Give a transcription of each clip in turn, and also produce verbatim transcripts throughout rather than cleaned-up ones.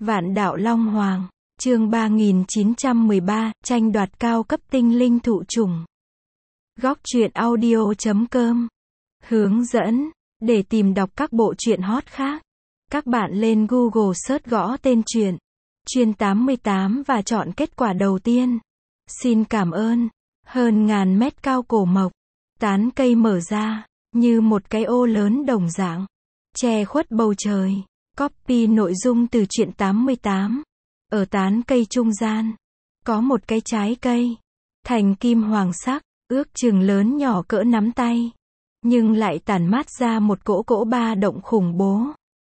Vạn đạo Long Hoàng, chương ba nghìn chín trăm mười ba, tranh đoạt cao cấp tinh linh thụ chủng. Góc truyện audio chấm com. Hướng dẫn, để tìm đọc các bộ truyện hot khác, các bạn lên Google search gõ tên truyện, Truyện tám mươi tám và chọn kết quả đầu tiên. Xin cảm ơn. Hơn ngàn mét cao cổ mộc, tán cây mở ra, như một cái ô lớn đồng dạng, che khuất bầu trời. Copy nội dung từ Truyện tám mươi tám. Ở tán cây trung gian, có một cái trái cây, thành kim hoàng sắc, ước chừng lớn nhỏ cỡ nắm tay, nhưng lại tản mát ra một cỗ cỗ ba động khủng bố.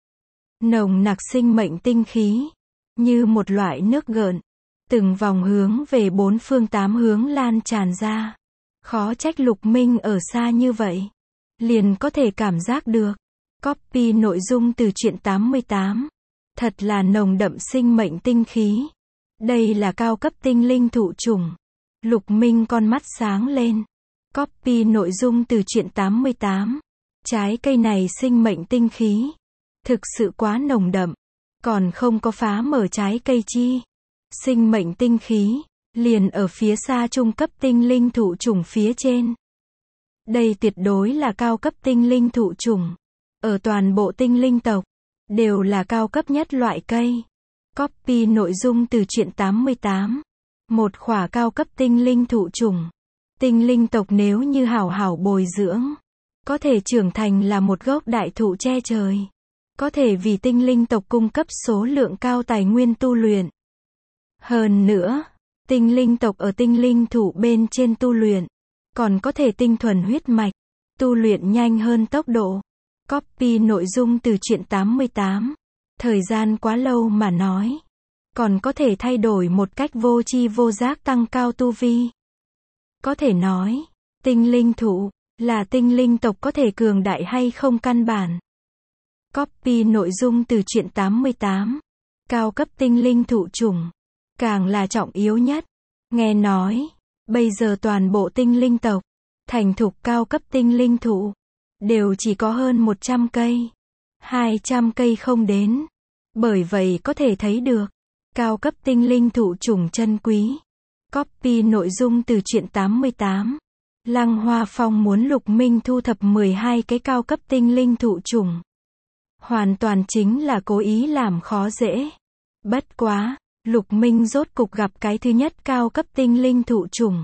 Nồng nặc sinh mệnh tinh khí, như một loại nước gợn, từng vòng hướng về bốn phương tám hướng lan tràn ra. Khó trách Lục Minh ở xa như vậy, liền có thể cảm giác được. Copy nội dung từ Truyện tám mươi tám. Thật là nồng đậm sinh mệnh tinh khí. Đây là cao cấp tinh linh thụ chủng. Lục Minh con mắt sáng lên. Copy nội dung từ Truyện tám mươi tám. Trái cây này sinh mệnh tinh khí thực sự quá nồng đậm, còn không có phá mở trái cây chi. Sinh mệnh tinh khí liền ở phía xa trung cấp tinh linh thụ chủng phía trên. Đây tuyệt đối là cao cấp tinh linh thụ chủng. Ở toàn bộ tinh linh tộc, đều là cao cấp nhất loại cây. Copy nội dung từ Truyện tám mươi tám. Một khỏa cao cấp tinh linh thụ chủng. Tinh linh tộc nếu như hảo hảo bồi dưỡng, có thể trưởng thành là một gốc đại thụ che trời. Có thể vì tinh linh tộc cung cấp số lượng cao tài nguyên tu luyện. Hơn nữa, tinh linh tộc ở tinh linh thụ bên trên tu luyện, còn có thể tinh thuần huyết mạch, tu luyện nhanh hơn tốc độ. Copy nội dung từ Truyện tám mươi tám. Thời gian quá lâu mà nói, còn có thể thay đổi một cách vô tri vô giác tăng cao tu vi. Có thể nói, tinh linh thụ là tinh linh tộc có thể cường đại hay không căn bản. Copy nội dung từ Truyện tám mươi tám. Cao cấp tinh linh thụ chủng, càng là trọng yếu nhất. Nghe nói, bây giờ toàn bộ tinh linh tộc, thành thục cao cấp tinh linh thụ, đều chỉ có hơn một trăm cây. hai trăm cây không đến. Bởi vậy có thể thấy được, cao cấp tinh linh thụ chủng chân quý. Copy nội dung từ Truyện tám mươi tám. Lăng Hoa Phong muốn Lục Minh thu thập mười hai cái cao cấp tinh linh thụ chủng. Hoàn toàn chính là cố ý làm khó dễ. Bất quá, Lục Minh rốt cục gặp cái thứ nhất cao cấp tinh linh thụ chủng.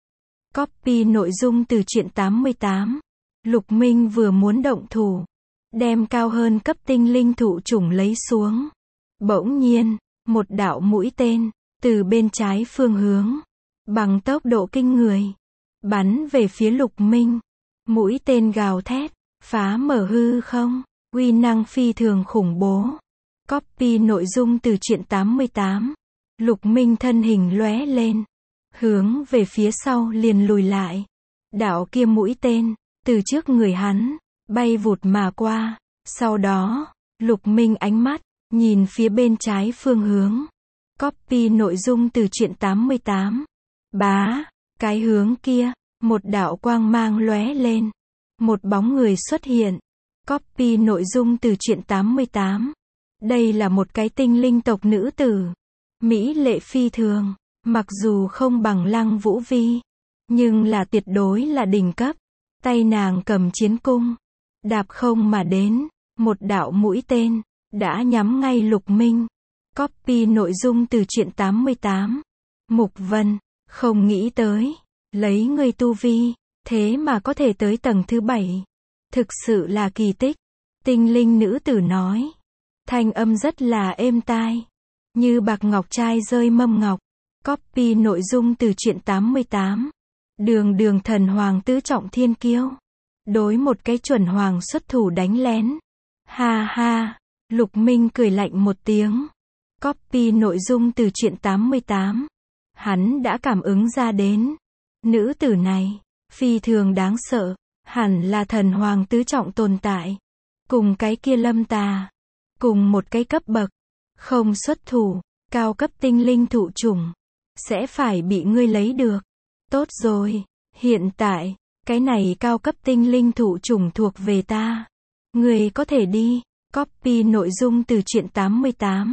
Copy nội dung từ Truyện tám mươi tám. Lục Minh vừa muốn động thủ, đem cao hơn cấp tinh linh thụ chủng lấy xuống. Bỗng nhiên, một đạo mũi tên, từ bên trái phương hướng, bằng tốc độ kinh người, bắn về phía Lục Minh. Mũi tên gào thét, phá mở hư không, uy năng phi thường khủng bố. Copy nội dung từ Truyện tám mươi tám. Lục Minh thân hình lóe lên, hướng về phía sau liền lùi lại. Đạo kia mũi tên, từ trước người hắn, bay vụt mà qua. Sau đó, Lục Minh ánh mắt, nhìn phía bên trái phương hướng. Copy nội dung từ Truyện tám mươi tám. Bá, cái hướng kia, một đạo quang mang lóe lên. Một bóng người xuất hiện. Copy nội dung từ Truyện tám mươi tám. Đây là một cái tinh linh tộc nữ tử. Mỹ lệ phi thường, mặc dù không bằng Lăng Vũ Vi, nhưng là tuyệt đối là đỉnh cấp. Tay nàng cầm chiến cung, đạp không mà đến, một đạo mũi tên, đã nhắm ngay Lục Minh. Copy nội dung từ Truyện tám mươi tám. Mục Vân, không nghĩ tới, lấy ngươi tu vi, thế mà có thể tới tầng thứ bảy. Thực sự là kỳ tích. Tinh linh nữ tử nói. Thanh âm rất là êm tai, như bạc ngọc trai rơi mâm ngọc. Copy nội dung từ Truyện tám mươi tám. Đường đường thần hoàng tứ trọng thiên kiêu, đối một cái chuẩn hoàng xuất thủ đánh lén. Ha ha, Lục Minh cười lạnh một tiếng. Copy nội dung từ Truyện tám mươi tám. Hắn đã cảm ứng ra đến, nữ tử này, phi thường đáng sợ, hẳn là thần hoàng tứ trọng tồn tại. Cùng cái kia Lâm Tà, cùng một cái cấp bậc, không xuất thủ, cao cấp tinh linh thụ chủng, sẽ phải bị ngươi lấy được. Tốt rồi, hiện tại, cái này cao cấp tinh linh thụ chủng thuộc về ta. Ngươi có thể đi. Copy nội dung từ Truyện tám mươi tám.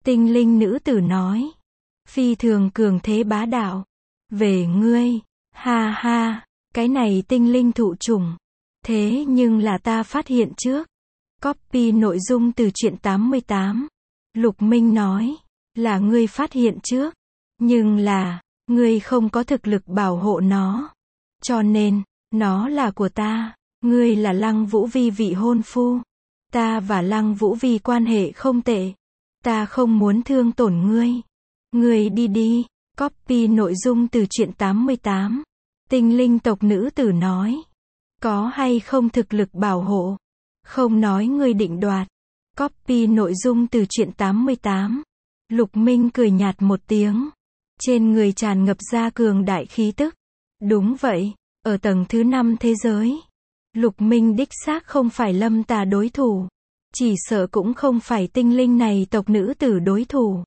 Tinh linh nữ tử nói. Phi thường cường thế bá đạo. Về ngươi. Ha ha. Cái này tinh linh thụ chủng. Thế nhưng là ta phát hiện trước. Copy nội dung từ truyện tám mươi tám. Lục Minh nói. Là ngươi phát hiện trước. Nhưng là, ngươi không có thực lực bảo hộ nó. Cho nên, nó là của ta. Ngươi là Lăng Vũ Vi vị hôn phu. Ta và Lăng Vũ Vi quan hệ không tệ. Ta không muốn thương tổn ngươi. Ngươi đi đi. Copy nội dung từ truyện tám mươi tám. Tinh linh tộc nữ tử nói. Có hay không thực lực bảo hộ? Không nói ngươi định đoạt. Copy nội dung từ truyện tám mươi tám. Lục Minh cười nhạt một tiếng. Trên người tràn ngập ra cường đại khí tức. Đúng vậy, ở tầng thứ năm thế giới. Lục Minh đích xác không phải Lâm Tà đối thủ. Chỉ sợ cũng không phải tinh linh này tộc nữ tử đối thủ.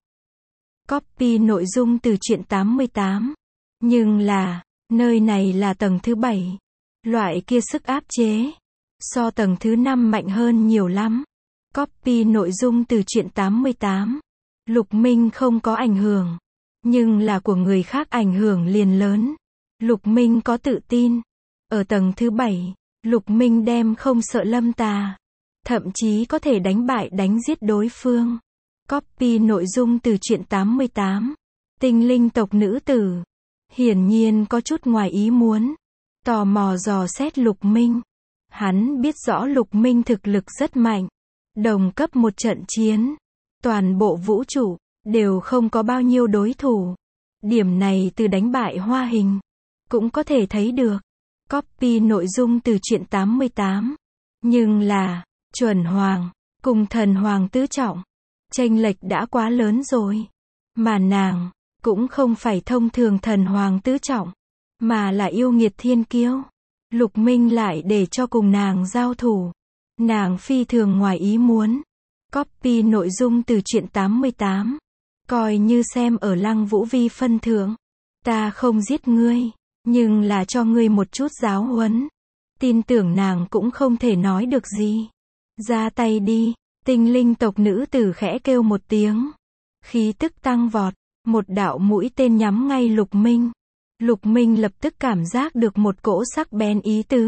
Copy nội dung từ truyện tám mươi tám. Nhưng là, nơi này là tầng thứ bảy. Loại kia sức áp chế. So tầng thứ năm mạnh hơn nhiều lắm. Copy nội dung từ truyện tám mươi tám. Lục Minh không có ảnh hưởng. Nhưng là của người khác ảnh hưởng liền lớn. Lục Minh có tự tin. Ở tầng thứ bảy, Lục Minh đem không sợ Lâm Tà. Thậm chí có thể đánh bại đánh giết đối phương. Copy nội dung từ truyện tám mươi tám. Tinh linh tộc nữ tử. Hiển nhiên có chút ngoài ý muốn. Tò mò dò xét Lục Minh. Hắn biết rõ Lục Minh thực lực rất mạnh. Đồng cấp một trận chiến. Toàn bộ vũ trụ, đều không có bao nhiêu đối thủ. Điểm này từ đánh bại Hoa Hình. Cũng có thể thấy được. Copy nội dung từ truyện tám mươi tám. Nhưng là, chuẩn hoàng, cùng thần hoàng tứ trọng. Chênh lệch đã quá lớn rồi. Mà nàng, cũng không phải thông thường thần hoàng tứ trọng. Mà là yêu nghiệt thiên kiêu. Lục Minh lại để cho cùng nàng giao thủ. Nàng phi thường ngoài ý muốn. Copy nội dung từ truyện tám mươi tám. Coi như xem ở Lăng Vũ Vi phân thượng. Ta không giết ngươi, nhưng là cho ngươi một chút giáo huấn. Tin tưởng nàng cũng không thể nói được gì. Ra tay đi. Tinh linh tộc nữ tử khẽ kêu một tiếng. Khí tức tăng vọt. Một đạo mũi tên nhắm ngay Lục Minh. Lục Minh lập tức cảm giác được một cỗ sắc bén ý tứ.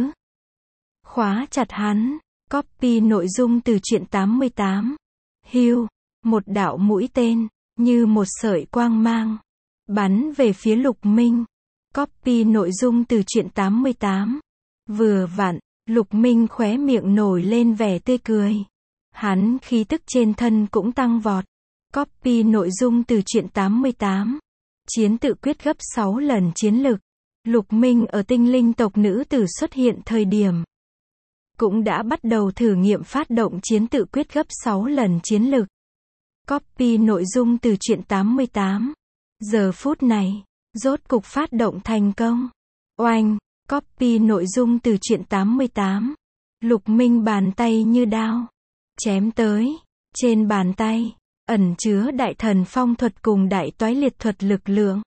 Khóa chặt hắn. Copy nội dung từ truyện tám mươi tám. Hưu. Một đạo mũi tên, như một sợi quang mang. Bắn về phía Lục Minh. Copy nội dung từ truyện tám mươi tám. Vừa vặn, Lục Minh khóe miệng nổi lên vẻ tươi cười. Hắn khí tức trên thân cũng tăng vọt. Copy nội dung từ truyện tám mươi tám. Chiến tự quyết gấp sáu lần chiến lực. Lục Minh ở tinh linh tộc nữ tử xuất hiện thời điểm. Cũng đã bắt đầu thử nghiệm phát động chiến tự quyết gấp sáu lần chiến lực. Copy nội dung từ truyện tám mươi tám. Giờ phút này, rốt cục phát động thành công. Oanh, copy nội dung từ truyện tám mươi tám. Lục Minh bàn tay như đao. Chém tới. Trên bàn tay, ẩn chứa đại thần phong thuật cùng đại toái liệt thuật lực lượng.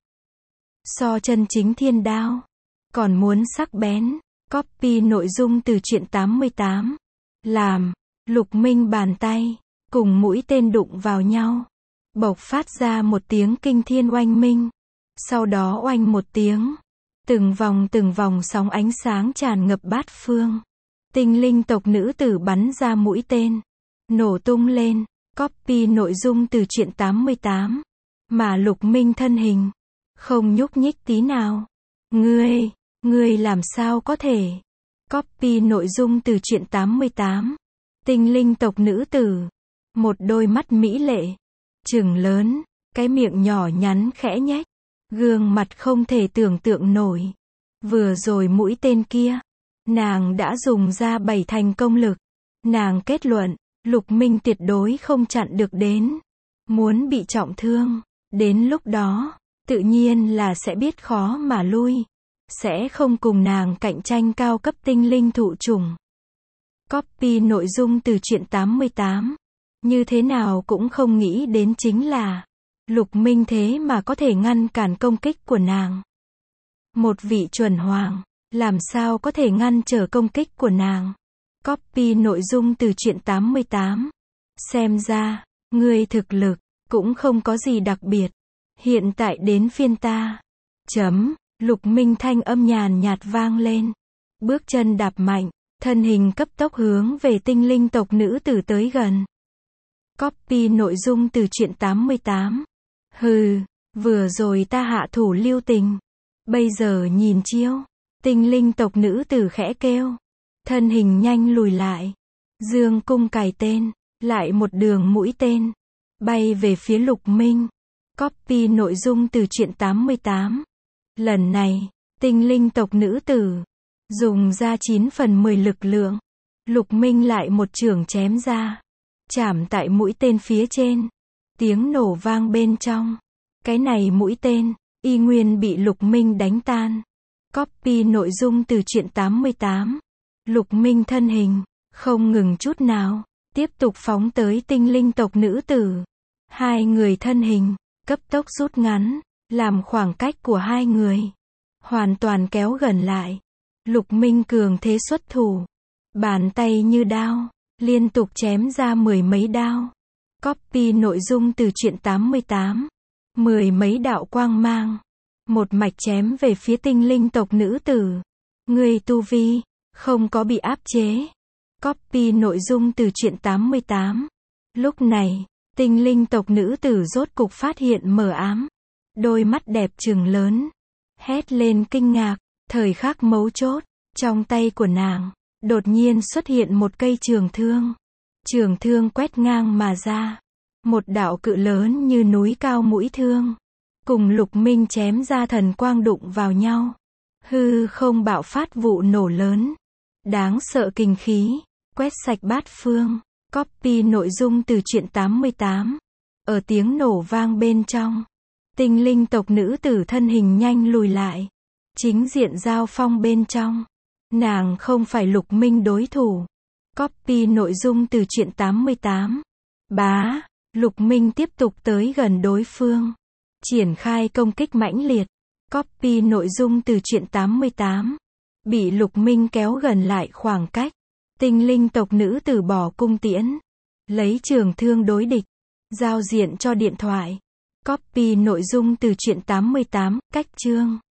So chân chính thiên đao. Còn muốn sắc bén. Copy nội dung từ truyện tám mươi tám. Làm, Lục Minh bàn tay, cùng mũi tên đụng vào nhau. Bộc phát ra một tiếng kinh thiên oanh minh. Sau đó oanh một tiếng. Từng vòng từng vòng sóng ánh sáng tràn ngập bát phương. Tinh linh tộc nữ tử bắn ra mũi tên. Nổ tung lên. Copy nội dung từ truyện tám mươi tám. Mà Lục Minh thân hình. Không nhúc nhích tí nào. Ngươi, ngươi làm sao có thể. Copy nội dung từ truyện tám mươi tám. Tinh linh tộc nữ tử. Một đôi mắt mỹ lệ. Trừng lớn. Cái miệng nhỏ nhắn khẽ nhếch. Gương mặt không thể tưởng tượng nổi. Vừa rồi mũi tên kia. Nàng đã dùng ra bảy thành công lực. Nàng kết luận. Lục Minh tuyệt đối không chặn được đến. Muốn bị trọng thương. Đến lúc đó, tự nhiên là sẽ biết khó mà lui. Sẽ không cùng nàng cạnh tranh cao cấp tinh linh thụ chủng. Copy nội dung từ truyện tám mươi tám. Như thế nào cũng không nghĩ đến chính là Lục Minh thế mà có thể ngăn cản công kích của nàng. Một vị chuẩn hoàng, làm sao có thể ngăn trở công kích của nàng. Copy nội dung từ truyện tám mươi tám. Xem ra, ngươi thực lực, Cũng không có gì đặc biệt. Hiện tại đến phiên ta. Chấm. Lục Minh thanh âm nhàn nhạt vang lên. Bước chân đạp mạnh, thân hình cấp tốc hướng về tinh linh tộc nữ tử tới gần. Copy nội dung từ truyện tám mươi tám. Hừ, vừa rồi ta hạ thủ lưu tình. Bây giờ nhìn chiêu. Tinh linh tộc nữ tử khẽ kêu. Thân hình nhanh lùi lại. Dương cung cài tên. Lại một đường mũi tên. Bay về phía Lục Minh. Copy nội dung từ truyện tám mươi tám. Lần này, tinh linh tộc nữ tử. Dùng ra chín phần mười lực lượng. Lục Minh lại một chưởng chém ra. Chạm tại mũi tên phía trên. Tiếng nổ vang bên trong. Cái này mũi tên, y nguyên bị Lục Minh đánh tan. Copy nội dung từ truyện tám mươi tám. Lục Minh thân hình, không ngừng chút nào. Tiếp tục phóng tới tinh linh tộc nữ tử. Hai người thân hình, cấp tốc rút ngắn. Làm khoảng cách của hai người. Hoàn toàn kéo gần lại. Lục Minh cường thế xuất thủ. Bàn tay như đao. Liên tục chém ra mười mấy đao. Copy nội dung từ truyện tám mươi tám. Mười mấy đạo quang mang. Một mạch chém về phía tinh linh tộc nữ tử. Người tu vi. Không có bị áp chế. Copy nội dung từ truyện tám mươi tám. Lúc này, tinh linh tộc nữ tử rốt cục phát hiện mờ ám. Đôi mắt đẹp trừng lớn. Hét lên kinh ngạc. Thời khắc mấu chốt. Trong tay của nàng. Đột nhiên xuất hiện một cây trường thương. Trường thương quét ngang mà ra. Một đạo cự lớn như núi cao mũi thương. Cùng Lục Minh chém ra thần quang đụng vào nhau. Hư không bạo phát vụ nổ lớn. Đáng sợ kinh khí. Quét sạch bát phương. Copy nội dung từ truyện tám mươi tám. Ở tiếng nổ vang bên trong. Tinh linh tộc nữ tử thân hình nhanh lùi lại. Chính diện giao phong bên trong. Nàng không phải Lục Minh đối thủ. Copy nội dung từ truyện tám mươi tám. Bá. Lục Minh tiếp tục tới gần đối phương. Triển khai công kích mãnh liệt. Copy nội dung từ truyện tám mươi tám. Bị Lục Minh kéo gần lại khoảng cách. Tinh linh tộc nữ tử bỏ cung tiễn. Lấy trường thương đối địch. Giao diện cho điện thoại. Copy nội dung từ truyện tám mươi tám. Cách chương.